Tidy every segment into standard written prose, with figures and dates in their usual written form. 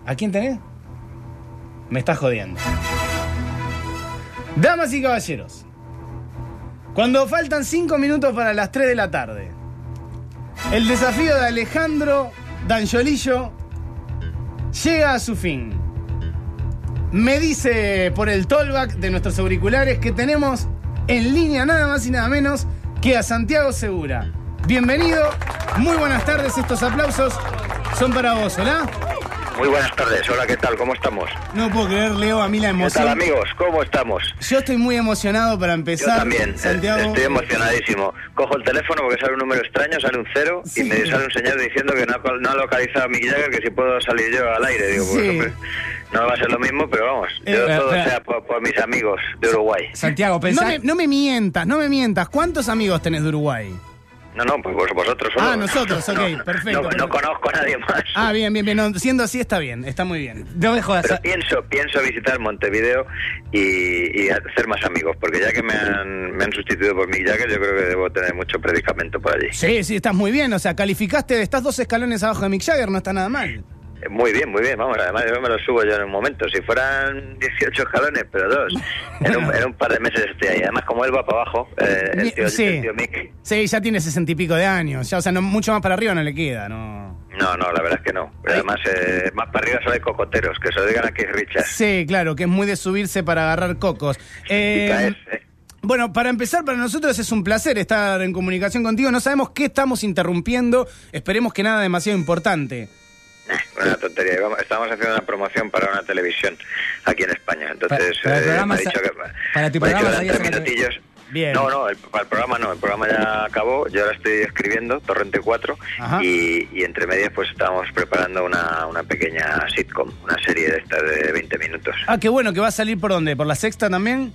¿A quién tenés? Me estás jodiendo. Damas y caballeros, cuando faltan 5 minutos para las 3 de la tarde, el desafío de Alejandro Danjolillo llega a su fin. Me dice por el tollback de nuestros auriculares que tenemos en línea nada más y nada menos que a Santiago Segura. Bienvenido, muy buenas tardes, estos aplausos son para vos, ¿hola? Muy buenas tardes, hola, ¿qué tal? ¿Cómo estamos? No puedo creer, Leo, a mí la emoción. ¿Qué tal, amigos? ¿Cómo estamos? Yo estoy muy emocionado para empezar. Yo también, Santiago. Estoy emocionadísimo. Cojo el teléfono porque sale un número extraño, sale un 0 Sí. y me sale un señal diciendo que no ha localizado a Mick Jagger, que si puedo salir yo al aire. Digo, pues Sí. hombre, no va a ser lo mismo, pero vamos, yo todo sea por mis amigos de Uruguay. Santiago, pensá... No me mientas. ¿Cuántos amigos tenés de Uruguay? No, pues vosotros solos. Ah, nosotros, ok, perfecto. No conozco a nadie más. Ah, bien. No, siendo así está bien, está muy bien. No me jodas. Pero pienso visitar Montevideo y hacer más amigos, porque ya que me han sustituido por Mick Jagger, yo creo que debo tener mucho predicamento por allí. Sí, estás muy bien, o sea, calificaste, estás 2 escalones abajo de Mick Jagger, no está nada mal. Muy bien, vamos, además yo me lo subo yo en un momento, si fueran 18 escalones, pero 2, en un par de meses estoy ahí, además como él va para abajo, el tío Mick. Sí, ya tiene 60 y pico de años, ya, o sea, no, mucho más para arriba no le queda, ¿no? No, la verdad es que no, pero además más para arriba solo hay cocoteros, que se lo digan a Keith Richards. Sí, claro, que es muy de subirse para agarrar cocos. Y caer, Bueno, para empezar, para nosotros es un placer estar en comunicación contigo, no sabemos qué estamos interrumpiendo, esperemos que nada demasiado importante. Una tontería. Estábamos haciendo una promoción para una televisión aquí en España. Entonces, para el programa me ha dicho que para tu me ha dicho programa que eran sabías 3 minutillos. Bien. No, para el programa no. El programa ya acabó. Yo ahora estoy escribiendo Torrente 4 y entre medias pues estábamos preparando una pequeña sitcom, una serie de estas de 20 minutos. Ah, qué bueno, que va a salir ¿por dónde? ¿Por La Sexta también?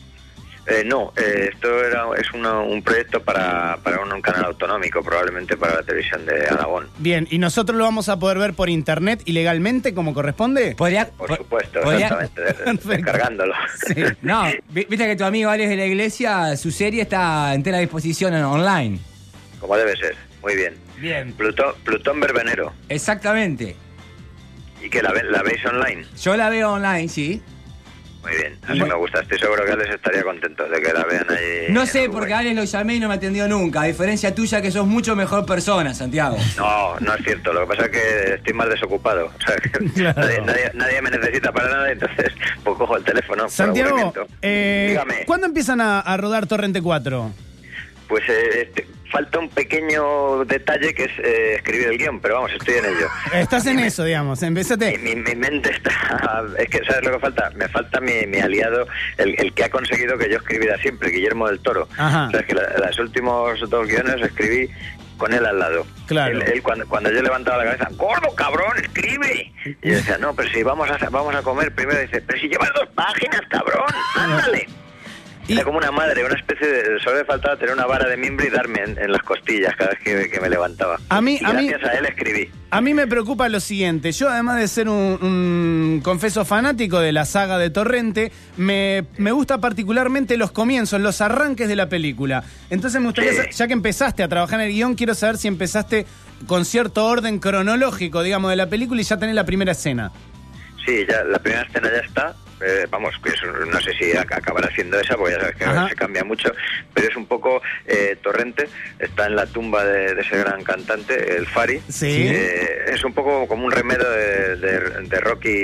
Esto es un proyecto para un canal autonómico, probablemente para la televisión de Aragón. Bien, ¿y nosotros lo vamos a poder ver por internet y legalmente como corresponde? Por supuesto, exactamente, descargándolo. Sí. No, viste que tu amigo Alex de la Iglesia, su serie está entera a disposición online. Como debe ser, muy bien. Bien. Plutón Verbenero. Exactamente. ¿Y que la veis online? Yo la veo online, sí. Muy bien, así me gusta. Estoy seguro que Alex estaría contento de que la vean ahí. No sé, en porque a Uruguay. Alex lo llamé y no me atendió nunca. A diferencia tuya, que sos mucho mejor persona, Santiago. No es cierto. Lo que pasa es que estoy más desocupado. O sea, que Claro. nadie me necesita para nada, entonces pues cojo el teléfono. por Santiago, aburrimiento. Dígame. ¿cuándo empiezan a rodar Torrente 4? Pues falta un pequeño detalle que es escribir el guión, pero vamos, estoy en ello. Estás en eso, digamos, empézate. Mi mente está... Es que, ¿sabes lo que falta? Me falta mi aliado, el que ha conseguido que yo escribiera siempre, Guillermo del Toro. Ajá. O sea, es que los últimos 2 guiones escribí con él al lado. Claro. Él cuando yo levantaba la cabeza, ¡gordo, cabrón, escribe! Y yo decía, no, pero si vamos a comer primero, dice, pero si llevas 2 páginas, cabrón, ándale. Era como una madre, una especie de... Solo me faltaba tener una vara de mimbre y darme en las costillas cada vez que me levantaba. Gracias a él escribí. A mí me preocupa lo siguiente. Yo, además de ser un confeso fanático de la saga de Torrente, me gusta particularmente los comienzos, los arranques de la película. Entonces me gustaría, Sí. ya que empezaste a trabajar en el guión, quiero saber si empezaste con cierto orden cronológico, digamos, de la película y ya tenés la primera escena. Sí, ya la primera escena ya está. Vamos, que no sé si acabará siendo esa, porque ya sabes que se cambia mucho, pero es un poco Torrente, está en la tumba de ese gran cantante, el Fari. Sí. Es un poco como un remedo de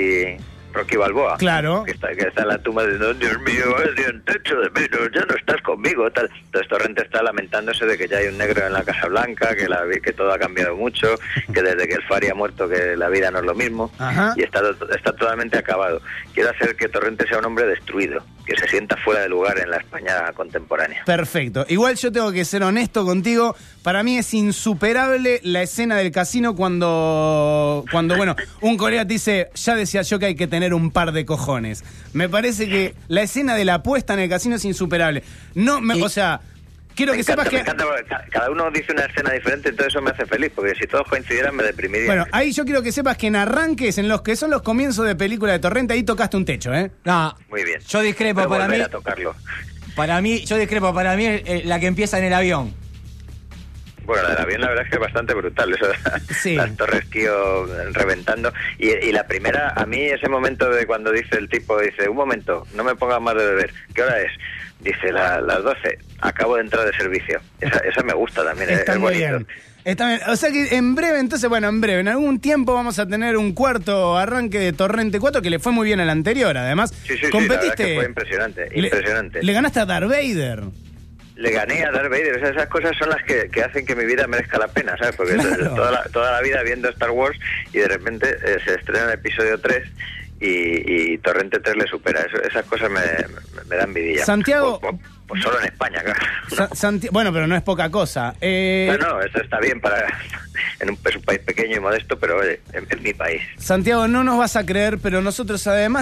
Rocky Balboa. Claro. Que está en la tumba diciendo, Dios mío, te echo de menos, ya no estás conmigo, tal. Entonces Torrente está lamentándose de que ya hay un negro en la Casa Blanca, que todo ha cambiado mucho, que desde que el Fari ha muerto que la vida no es lo mismo. Ajá. Y está totalmente acabado. Quiero hacer que Torrente sea un hombre destruido, que se sienta fuera de lugar en la España contemporánea. Perfecto. Igual yo tengo que ser honesto contigo. Para mí es insuperable la escena del casino cuando bueno, un colega te dice, ya decía yo que hay que tener un par de cojones. Me parece que la escena de la apuesta en el casino es insuperable. O sea, quiero que sepas que... Cada uno dice una escena diferente, entonces eso me hace feliz, porque si todos coincidieran me deprimiría. Bueno, ahí yo quiero que sepas que en arranques, en los que son los comienzos de película de Torrente, ahí tocaste un techo, ¿eh? No, muy bien. Yo discrepo, pero para mí... a tocarlo. Para mí, yo discrepo, para mí la que empieza en el avión. Bueno, la del avión la verdad es que es bastante brutal, eso, Sí. las torres Kio reventando. Y la primera, a mí ese momento de cuando dice el tipo, dice, un momento, no me pongas más de beber, ¿qué hora es? Dice, las 12, acabo de entrar de servicio. Esa me gusta también, Está es muy bonito. bien. Está bien. O sea que en breve, entonces, bueno, en breve, en algún tiempo vamos a tener un cuarto arranque de Torrente 4 que le fue muy bien al anterior, además. Sí, la verdad competiste. que fue impresionante, impresionante. Le ganaste a Darth Vader. Le gané a Darth Vader, o sea, esas cosas son las que hacen que mi vida merezca la pena, ¿sabes? Porque Claro. toda la vida viendo Star Wars y de repente se estrena el episodio 3 y Torrente 3 le supera. Esas cosas me dan vidilla. Santiago... Pues solo en España, claro. Bueno, pero no es poca cosa. No, eso está bien es un país pequeño y modesto, pero oye, en mi país. Santiago, no nos vas a creer, pero nosotros, además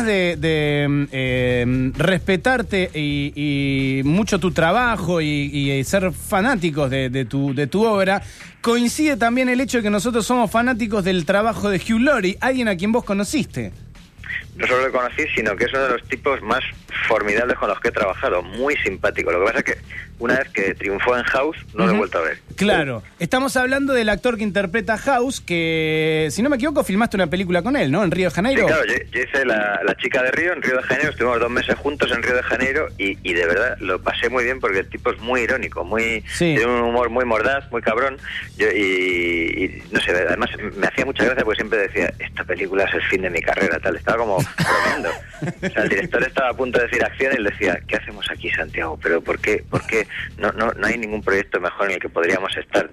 de respetarte y mucho tu trabajo y ser fanáticos de tu obra, coincide también el hecho de que nosotros somos fanáticos del trabajo de Hugh Laurie, alguien a quien vos conociste. No solo lo conocí, sino que es uno de los tipos más formidables con los que he trabajado, muy simpático. Lo que pasa es que una vez que triunfó en House, no lo he vuelto a ver. Claro, estamos hablando del actor que interpreta House, que, si no me equivoco, filmaste una película con él, ¿no? En Río de Janeiro. Sí, claro, yo hice la chica de Río en Río de Janeiro, estuvimos 2 meses juntos en Río de Janeiro y de verdad lo pasé muy bien porque el tipo es muy irónico, tiene un humor muy mordaz, muy cabrón, y no sé, además me hacía mucha gracia porque siempre decía, esta película es el fin de mi carrera, tal, estaba como bromeando. O sea, el director estaba a punto de decir acción y le decía, ¿qué hacemos aquí, Santiago? ¿Pero por qué? No hay ningún proyecto mejor en el que podríamos estar.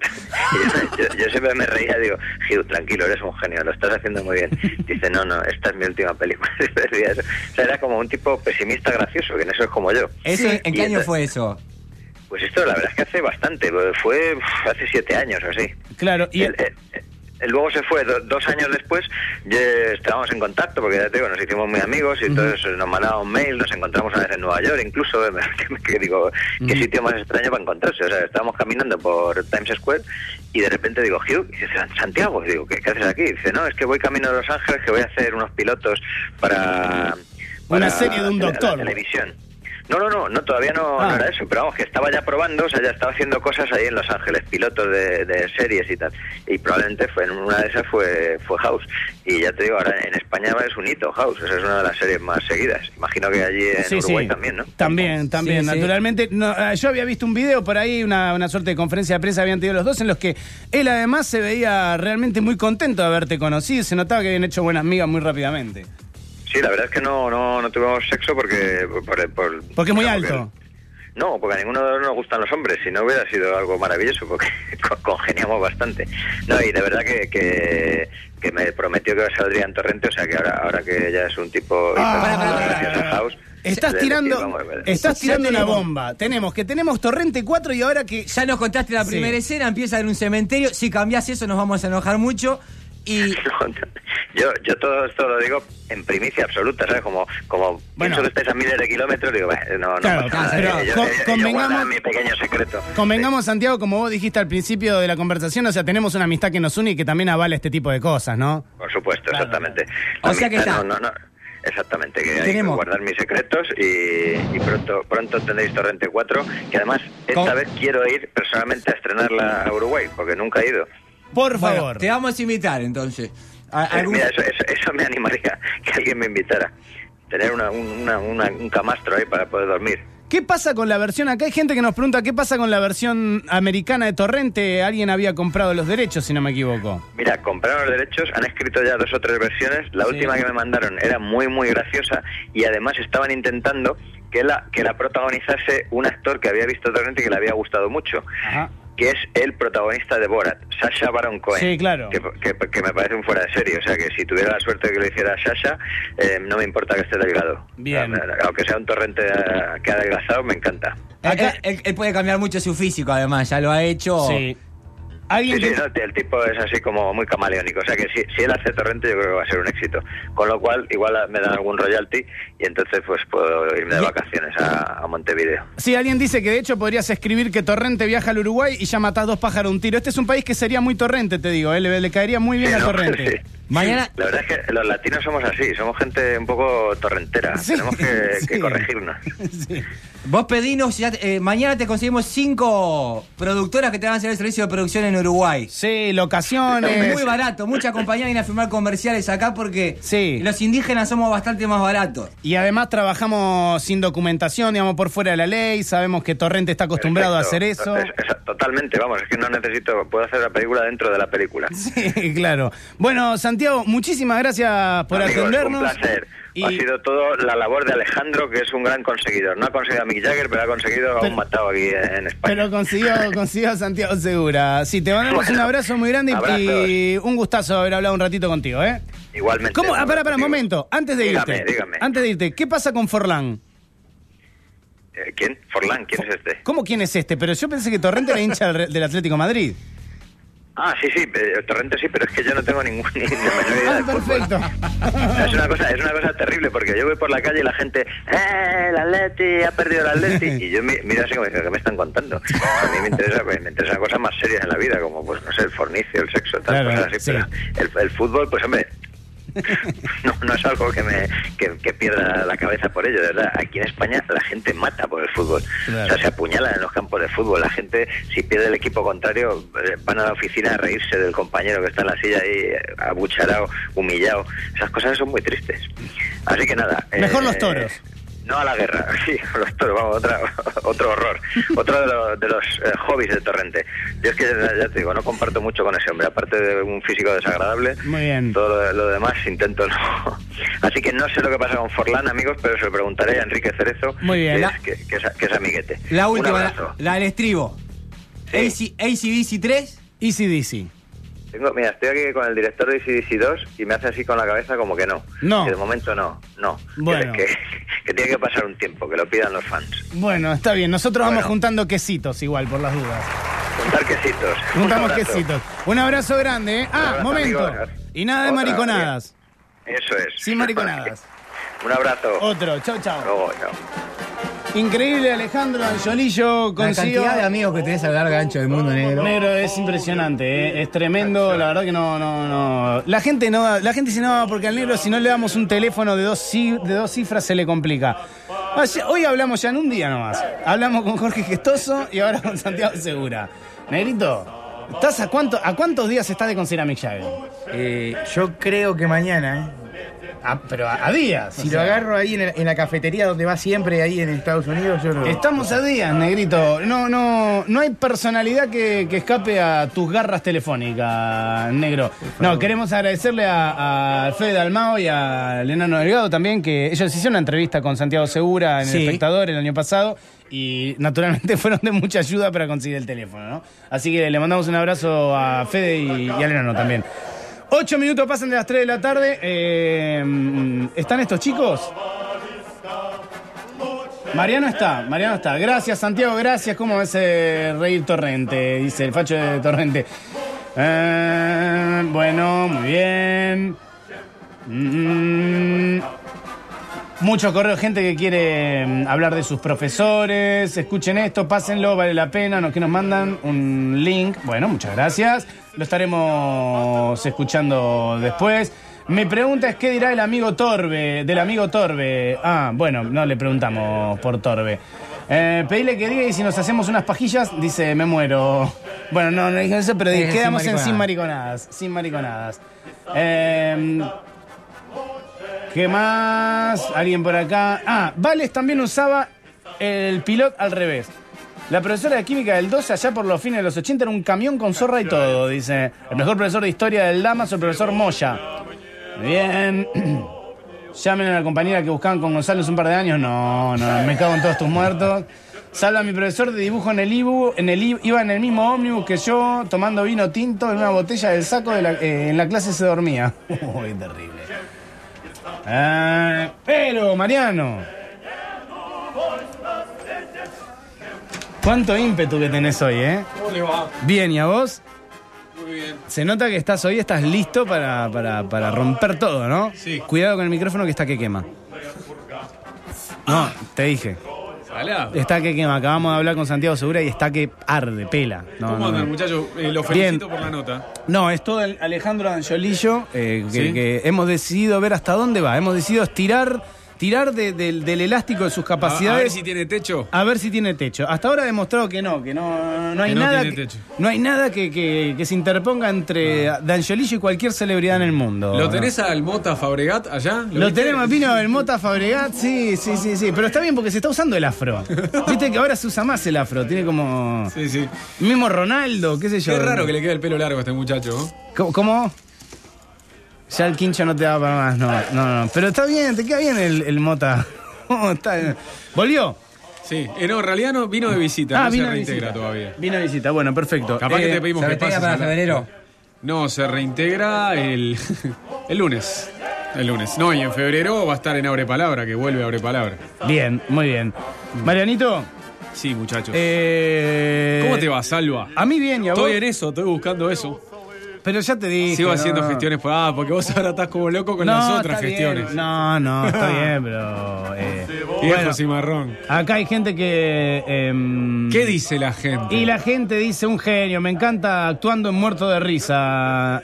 Y yo siempre me reía, digo, Hugh, tranquilo, eres un genio, lo estás haciendo muy bien. Dice, no, esta es mi última película. O sea, era como un tipo pesimista gracioso, que en eso es como yo. ¿Eso Sí. en qué año fue eso? Pues esto la verdad es que hace bastante, fue hace 7 años o así. Claro, y... Él luego se fue 2 años después, estábamos en contacto porque ya te digo, nos hicimos muy amigos y entonces nos mandábamos mail, nos encontramos una vez en Nueva York incluso, que digo, qué sitio más extraño para encontrarse. O sea, estábamos caminando por Times Square y de repente digo, Hugh, y dice, Santiago, y digo, ¿qué haces aquí? Y dice, no, es que voy camino a Los Ángeles, que voy a hacer unos pilotos para una serie de un doctor. La televisión. No, todavía no era eso, pero vamos, que estaba ya probando, o sea, ya estaba haciendo cosas ahí en Los Ángeles, pilotos de series y tal, y probablemente en una de esas fue House, y ya te digo, ahora en España es un hito House, o sea, es una de las series más seguidas, imagino que allí en Uruguay también, ¿no? También, Sí. naturalmente. No, yo había visto un video por ahí, una suerte de conferencia de prensa habían tenido los dos, en los que él además se veía realmente muy contento de haberte conocido, se notaba que habían hecho buenas migas muy rápidamente. Sí, la verdad es que no tuvimos sexo porque es muy alto. No, porque a ninguno de nosotros nos gustan los hombres, si no hubiera sido algo maravilloso, porque congeniamos bastante. No, y de verdad que me prometió que saldría en Torrente, o sea que ahora que ya es un tipo gracioso en House. Estás tirando una bomba. Tenemos Torrente 4 y ahora que... Ya nos contaste la primera escena, empieza en un cementerio. Si cambiás eso nos vamos a enojar mucho. Y yo todo esto lo digo en primicia absoluta, ¿sabes? Como pienso que estáis a miles de kilómetros, digo, no claro, pasa nada. pero Convengamos mi pequeño secreto. Convengamos, Santiago, como vos dijiste al principio de la conversación, o sea, tenemos una amistad que nos une y que también avala este tipo de cosas, ¿no? Por supuesto, claro, exactamente. O sea que está. No. Exactamente, que hay que guardar mis secretos y pronto tendréis Torrente 4, que además esta vez quiero ir personalmente a estrenarla a Uruguay, porque nunca he ido. Por favor. Bueno, te vamos a invitar, entonces. Mira, eso me animaría, que alguien me invitara. Tener un camastro ahí para poder dormir. ¿Qué pasa con la versión? Acá hay gente que nos pregunta, ¿qué pasa con la versión americana de Torrente? Alguien había comprado los derechos, si no me equivoco. Mira, compraron los derechos, han escrito ya 2 o 3 versiones. La última que me mandaron era muy, muy graciosa y además estaban intentando que la protagonizase un actor que había visto Torrente y que le había gustado mucho. Ajá. Que es el protagonista de Borat, Sacha Baron Cohen. Sí, claro. Que me parece un fuera de serie. O sea, que si tuviera la suerte de que lo hiciera Sacha, no me importa que esté delgado. Bien. Aunque sea un Torrente que ha adelgazado, me encanta. Él puede cambiar mucho su físico, además, ya lo ha hecho. Sí. No, el tipo es así como muy camaleónico, o sea que si él hace Torrente yo creo que va a ser un éxito, con lo cual igual me dan algún royalty y entonces pues puedo irme de vacaciones a Montevideo. Sí, alguien dice que de hecho podrías escribir que Torrente viaja al Uruguay y ya matás 2 pájaros de un tiro. Este es un país que sería muy Torrente, te digo, le caería muy bien a Torrente. Sí. Mañana... La verdad es que los latinos somos así, somos gente un poco torrentera, Sí, tenemos sí. que corregirnos. Sí. Vos pedinos, mañana te conseguimos 5 productoras que te van a hacer el servicio de producción en Uruguay. Sí, locaciones. Muy barato, muchas compañías vienen a firmar comerciales acá porque Sí. los indígenas somos bastante más baratos. Y además trabajamos sin documentación, digamos, por fuera de la ley. Sabemos que Torrente está acostumbrado Perfecto. a hacer eso. Totalmente, vamos, es que no necesito, puedo hacer la película dentro de la película. Sí, claro. Bueno, Santiago, muchísimas gracias por Amigos, atendernos. un placer. Y- Ha sido todo la labor de Alejandro, que es un gran conseguidor. No ha conseguido a Mick Jagger, pero ha conseguido a un matado aquí en España. Pero consiguió a Santiago Segura. Sí, te mandamos un abrazo muy grande y un gustazo haber hablado un ratito contigo, ¿eh? Igualmente. ¿Cómo? Para, un Digo, momento. Antes de dígame, irte. dígame. Antes de irte, ¿qué pasa con Forlán? ¿Quién? Forlán, ¿quién es este? ¿Cómo quién es este? Pero yo pensé que Torrente era hincha del Atlético Madrid. Ah, sí, Torrente sí, pero es que yo no tengo ni la menor idea Ah, de fútbol. perfecto. Es una cosa terrible, porque yo voy por la calle y la gente, el Atleti, ha perdido el Atleti, y yo miro así como diciendo, ¿qué me están contando? A mí me interesan cosas más serias en la vida, como, pues, no sé, el fornicio, el sexo, tal, Claro, cosas así, sí. pero el fútbol, pues, hombre, no es algo que pierda la cabeza por ello, de verdad. Aquí en España la gente mata por el fútbol. Claro. O sea, se apuñala en los campos de fútbol. La gente, si pierde el equipo contrario, van a la oficina a reírse del compañero que está en la silla ahí, abucharado, humillado. Esas cosas son muy tristes. Así que nada. Mejor los toros. No a la guerra, sí, los toros, vamos, otro horror. Otro de los hobbies de Torrente. Yo es que, ya te digo, no comparto mucho con ese hombre. Aparte de un físico desagradable, Muy bien. todo lo demás intento no. Así que no sé lo que pasa con Forlán, amigos, pero se lo preguntaré a Enrique Cerezo, Muy bien. que es amiguete. La Un última, abrazo. la del estribo. Sí. AC/DC 3. Easy DC. Mira, estoy aquí con el director de CDC 2 y me hace así con la cabeza como que no. No. Que de momento no. Bueno. Que tiene que pasar un tiempo, que lo pidan los fans. Bueno, está bien. Nosotros vamos Bueno. juntando quesitos igual, por las dudas. Juntar quesitos. Juntamos Un abrazo. quesitos. Un abrazo grande, ¿eh? Un abrazo, Momento. amigos. Y nada de Otra, mariconadas. Eso es. Sin mariconadas. Un abrazo. Otro. Chau, chau. Luego, chao. Increíble, Alejandro Angiolillo La consiguió... cantidad de amigos que tenés a lo largo y ancho del mundo, negro. Negro, es impresionante, ¿eh? Es tremendo, la verdad que no. La gente dice no, porque al negro si no le damos un teléfono de dos cifras se le complica. Hoy hablamos ya en un día nomás. Hablamos con Jorge Gestoso y ahora con Santiago Segura. Negrito, ¿estás a cuántos días estás de conseguir a Mick Jagger? Yo creo que mañana, Pero a días. si o sea, lo agarro ahí en la cafetería donde va siempre, ahí en Estados Unidos, yo lo... Estamos a días, Negrito. No hay personalidad que escape a tus garras telefónicas, negro. No, queremos agradecerle a Fede Dalmao y a Enano Delgado también, que ellos hicieron una entrevista con Santiago Segura en El Sí. Espectador el año pasado y naturalmente fueron de mucha ayuda para conseguir el teléfono, ¿no? Así que le mandamos un abrazo a Fede y al Enano también. 8 minutos pasan de las 3 de la tarde. ¿Están estos chicos? Mariano está. Gracias, Santiago, gracias. ¿Cómo ves reír Torrente? Dice el facho de Torrente. Bueno, muy bien. Mucho correo, gente que quiere hablar de sus profesores. Escuchen esto, pásenlo, vale la pena. Que nos mandan un link. Bueno, muchas gracias. Lo estaremos escuchando después. Mi pregunta es, ¿qué dirá del amigo Torbe? Ah, bueno, no le preguntamos por Torbe. Pedile que diga y si nos hacemos unas pajillas, dice, me muero. Bueno, no dije eso, pero quedamos en sin mariconadas. ¿Qué más? ¿Alguien por acá? Vales también usaba el pilot al revés. La profesora de química del 12, allá por los fines de los 80, era un camión con zorra y todo, dice. El mejor profesor de historia del Damas o el profesor Moya. Bien. Llamen a la compañera que buscaban con Gonzalo hace un par de años. No, me cago en todos tus muertos. Salva a mi profesor de dibujo iba en el mismo ómnibus que yo, tomando vino tinto en una botella del saco en la clase se dormía. Uy, terrible. Pero, Mariano. Cuánto ímpetu que tenés hoy, ¿eh? ¿Cómo le va? Bien, ¿y a vos? Muy bien. Se nota que estás listo para romper todo, ¿no? Sí. Cuidado con el micrófono que está que quema. No, te dije. Alá. Está que quema. Acabamos de hablar con Santiago Segura y está que arde, pela. No, ¿Cómo no, andan, no. muchachos? Lo felicito por la nota. No, es todo el Alejandro Angiolillo, ¿Sí? que hemos decidido ver hasta dónde va. Hemos decidido tirar del elástico de sus capacidades. A ver si tiene techo. A ver si tiene techo. Hasta ahora ha demostrado que no hay Que no nada tiene techo. no hay nada que se interponga entre D'Angiolillo y cualquier celebridad en el mundo. ¿Lo tenés al Mota Fabregat allá? Lo viste? tenemos, vino el Mota Fabregat, sí, pero está bien porque se está usando el afro. Viste que ahora se usa más el afro, tiene como Sí, sí. mismo Ronaldo, qué sé yo. Qué raro que le quede el pelo largo a este muchacho, ¿no? ¿Cómo? Ya el quincho no te da para más, no. Pero está bien, te queda bien el Mota. ¿Cómo está? ¿Volvió? Sí. No, en realidad no vino de visita, no se vino de reintegra visita. todavía. Vino de visita, bueno, perfecto. Capaz que te pedimos ¿Se que reintegra pases para a la- febrero? No, se reintegra el lunes. El lunes. No, y en febrero va a estar en Abre Palabra, que vuelve a Abre Palabra. Bien, muy bien. Marianito, Sí, muchachos. ¿cómo ¿Cómo te va, Salva? A mí bien, y a vos. Estoy en eso, estoy buscando eso. Pero ya te dije. Sigo no. haciendo gestiones porque vos ahora estás como loco con las otras está bien. gestiones. No, está bien, pero. Viejo bueno, cimarrón. acá hay gente que. ¿Qué dice la gente? Y la gente dice un genio, me encanta actuando en Muerto de Risa.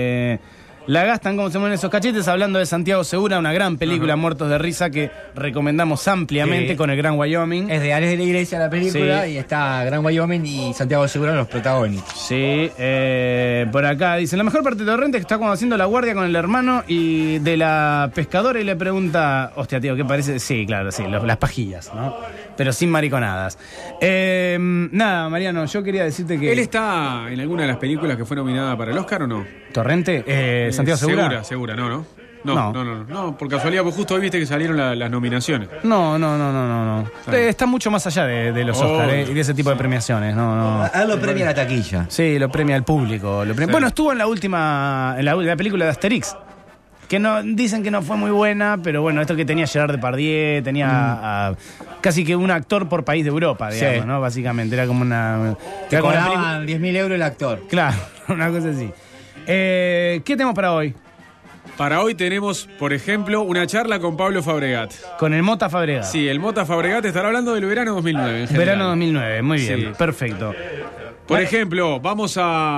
La gastan como se mueven esos cachetes, hablando de Santiago Segura, una gran película, Muertos de Risa, que recomendamos ampliamente Sí. con el Gran Wyoming. Es de Alex de la Iglesia la película Sí. y está Gran Wyoming y Santiago Segura los protagonistas. Sí, por acá dicen, la mejor parte de Torrente es que está como haciendo la guardia con el hermano y de la pescadora y le pregunta, hostia tío, ¿qué parece? Sí, claro, sí, las pajillas, ¿no? Pero sin mariconadas. Nada, Mariano, yo quería decirte que... ¿Él está en alguna de las películas que fue nominada para el Oscar o no? ¿Torrente? ¿Santiago Segura? Segura, no. No. No, por casualidad, pues justo hoy viste que salieron las nominaciones. No. Está bien. Está mucho más allá de los Oh, Oscars y de ese tipo de premiaciones, no. A él lo premia la taquilla. Sí, lo premia el público. Sí. Bueno, estuvo en la película de Asterix. Que no dicen que no fue muy buena, pero bueno, esto que tenía Gerard Depardieu, tenía casi que un actor por país de Europa, digamos, Sí. ¿no? Básicamente, era como una... Que era como una cobraban 10.000 euros el actor. Claro, una cosa así. ¿Qué tenemos para hoy? Para hoy tenemos, por ejemplo, una charla con Pablo Fabregat. Con el Mota Fabregat. Sí, el Mota Fabregat estará hablando del verano 2009 en general. Verano 2009, muy bien, Sí. perfecto. Por ejemplo, vamos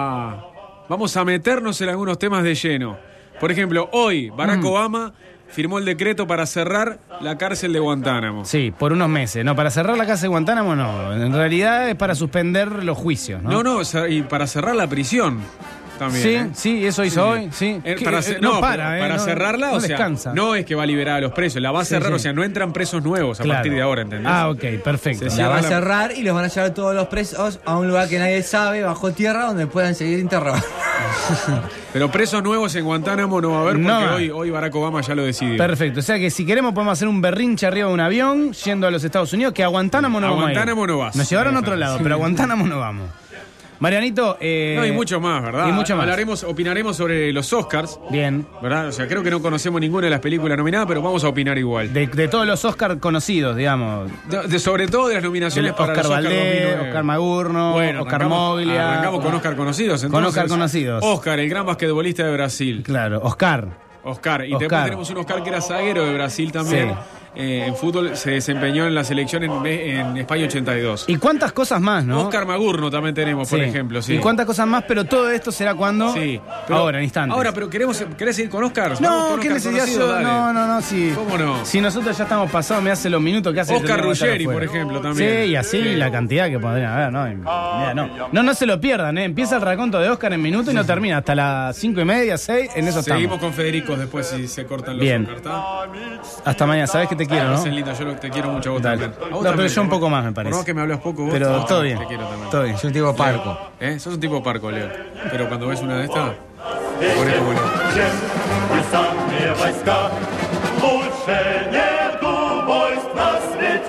a meternos en algunos temas de lleno. Por ejemplo, hoy Barack Obama firmó el decreto para cerrar la cárcel de Guantánamo. Sí, por unos meses. No, para cerrar la casa de Guantánamo no. En realidad es para suspender los juicios, ¿no? No, y para cerrar la prisión también. Sí, ¿eh? sí, eso hizo hoy, sí. Para No para, para no, cerrarla, no o sea, descansa. no es que va a liberar a los presos, la va a Sí, cerrar, sí. o sea, no entran presos nuevos a Claro. partir de ahora, ¿entendés? Ah, ok, perfecto. Se La va a la- cerrar y los van a llevar todos los presos a un lugar que nadie sabe, bajo tierra, donde puedan seguir interrogados. Pero presos nuevos en Guantánamo no va a haber porque No. hoy Barack Obama ya lo decidió. Perfecto, o sea que si queremos podemos hacer un berrinche arriba de un avión yendo a los Estados Unidos, que a Guantánamo no A vamos a ir. Guantánamo no vas. Nos llevaron a otro Sí. lado, pero a Guantánamo no vamos. Marianito, No, y mucho más, ¿verdad? y mucho más. Opinaremos sobre los Oscars, Bien. ¿verdad? O sea, creo que no conocemos ninguna de las películas nominadas, pero vamos a opinar igual. De todos los Oscars conocidos, digamos. Sobre todo de las nominaciones para Oscar los Oscar Valdés, 2009. Oscar Magurno, Bueno, Oscar Moglia. Arrancamos con Oscar conocidos. Con Entonces, Oscar conocidos. Oscar, el gran basquetbolista de Brasil. Claro, Oscar. Oscar. Y Oscar. después tenemos un Oscar que era zaguero de Brasil también. Sí. En fútbol se desempeñó en la selección en España 82. Y cuántas cosas más, ¿no? Oscar Magurno también tenemos, por Sí. ejemplo. Sí. Y cuántas cosas más, pero todo esto será cuando. Sí. Pero Ahora, en instantes. Ahora, pero ¿querés seguir con Oscar? Vamos No, con qué Oscar necesidad. conocido, dale. No, sí. ¿Cómo no? Si nosotros ya estamos pasados, me hace los minutos que hace. Oscar tendríamos que estar Ruggeri, afuera. por ejemplo, también. Sí, y así Sí. la cantidad que podrían haber, ¿no? Mira, no se lo pierdan, ¿eh? Empieza el raconto de Oscar en minutos y no termina hasta las 5:30, 6, en eso Seguimos estamos. con Federico después si se cortan los Bien. Oscar, ¿está? Hasta mañana, sabes que te quiero, ¿no? Esa es linda, te quiero mucho a vos Dale. también. A vos No, pero también, yo un por poco más, me Por parece. más que me hablas poco vos. Pero no, todo bien. Te quiero también. Todo bien. Es un tipo parco. Sos un tipo parco, Leo. Pero cuando ves una de estas, te pones como Leo. Jem, we sang, mir weiß gar, Bullshit.